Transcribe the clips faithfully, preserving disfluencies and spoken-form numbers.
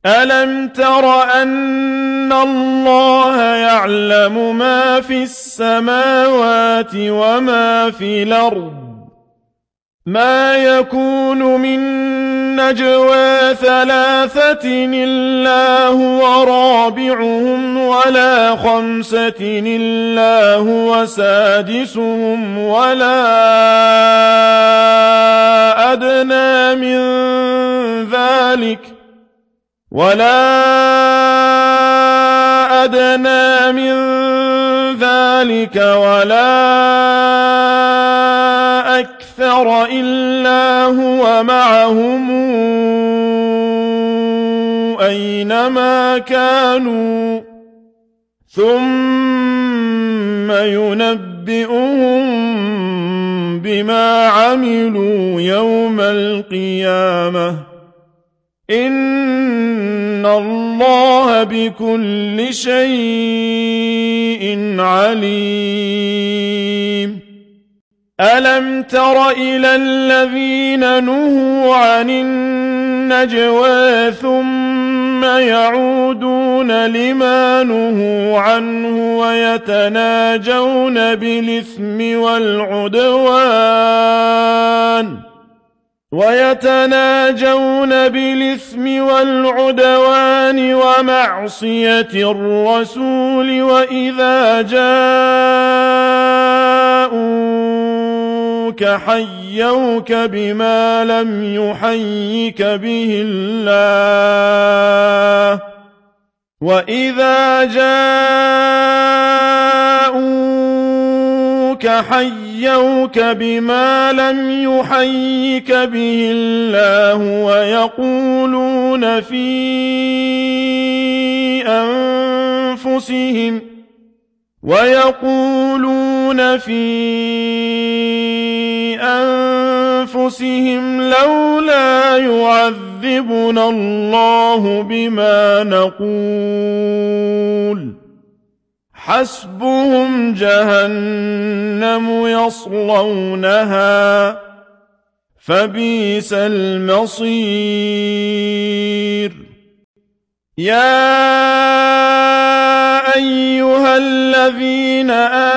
أَلَمْ تَرَ أَنَّ اللَّهَ يَعْلَمُ مَا فِي السَّمَاوَاتِ وَمَا فِي الْأَرْضِ مَا يَكُونُ مِن نَّجْوَىٰ ثَلَاثَةٍ إِلَّا هُوَ رَابِعُهُمْ وَلَا خَمْسَةٍ إِلَّا هُوَ سَادِسُهُمْ وَلَا أَدْنَىٰ مِن ذَٰلِكَ وَلَا أَدْنَىٰ مِن ذَٰلِكَ وَلَا أَكْثَرَ إِلَّا هُوَ مَعَهُمْ أَيْنَمَا كَانُوا ثُمَّ يُنَبِّئُهُم بِمَا عَمِلُوا يَوْمَ الْقِيَامَةِ ۚ إِنَّ اللَّهَ بِكُلِّ شَيْءٍ عَلِيمٌ أَلَمْ تَرَ إِلَى الَّذِينَ نُهُوا عَنِ النَّجْوَىٰ ثُمَّ يَعُودُونَ لِمَا نُهُوا عَنْهُ وَيَتَنَاجَوْنَ بِالْإِثْمِ وَالْعُدْوَانِ وَيَتَنَاجَوْنَ بِالْإِثْمِ وَالْعُدْوَانِ وَمَعْصِيَتِ الرَّسُولِ وَإِذَا جَاءُوكَ حَيَّوْكَ بِمَا لَمْ يُحَيِّكَ بِهِ اللَّهُ وَإِذَا جَاءُوكَ حَيَّوْكَ بِمَا لَمْ يُحَيِّكَ بِهِ اللَّهُ وَيَقُولُونَ فِي أَنفُسِهِمْ وَيَقُولُونَ فِي أَنفُسِهِمْ لَوْلَا يُعَذِّبُنَا اللَّهُ بِمَا نَقُولُ حَسْبُهُمْ جَهَنَّمُ يَصْلَوْنَهَا فَبِئْسَ الْمَصِيرُ يَا أَيُّهَا الَّذِينَ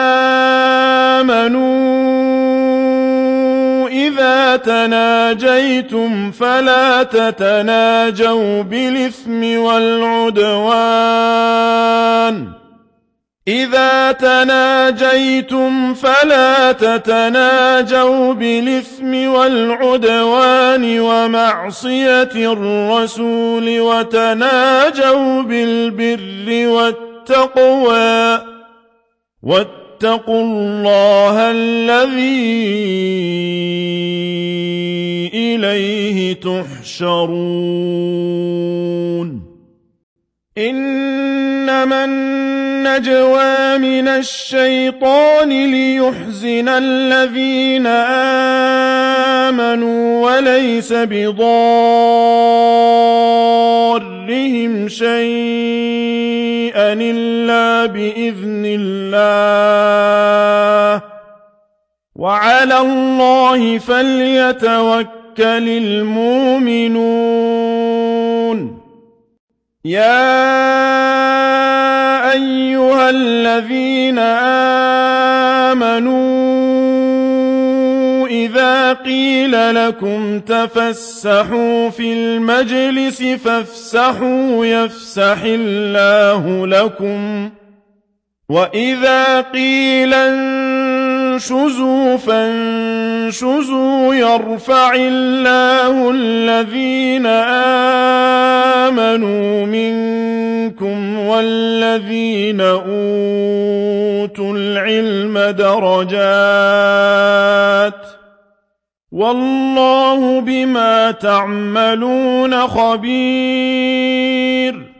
آمَنُوا إِذَا تَنَاجَيْتُمْ فَلَا تَتَنَاجَوْا بِالْإِثْمِ وَالْعُدْوَانِ إِذَا تَنَاجَيْتُمْ فَلَا تَتَنَاجَوْا بِالْإِثْمِ وَالْعُدْوَانِ وَمَعْصِيَتِ الرَّسُولِ وَتَنَاجَوْا بِالْبِرِّ وَالتَّقْوَىٰ وَاتَّقُوا اللَّهَ الَّذِي إِلَيْهِ تُحْشَرُونَ إِنَّمَا النَّجْوَىٰ مِنَ الشَّيْطَانِ لِيُحْزِنَ الَّذِينَ آمَنُوا وَلَيْسَ بِضَارِّهِمْ شَيْئًا إِلَّا بِإِذْنِ اللَّهِ ۚ وَعَلَى اللَّهِ فَلْيَتَوَكَّلِ الْمُؤْمِنُونَ يَا أَيُّهَا الَّذِينَ آمَنُوا إِذَا قِيلَ لَكُمْ تَفَسَّحُوا فِي الْمَجْلِسِ فَافْسَحُوا يَفْسَحِ اللَّهُ لَكُمْ ۖ وَإِذَا قِيلَ انشُزُوا فَانشُزُوا يَرْفَعِ اللَّهُ الَّذِينَ آمَنُوا مِنكُمْ وَالَّذِينَ أُوتُوا الْعِلْمَ دَرَجَاتٍ ۚ وَاللَّهُ بِمَا تَعْمَلُونَ خَبِيرٌ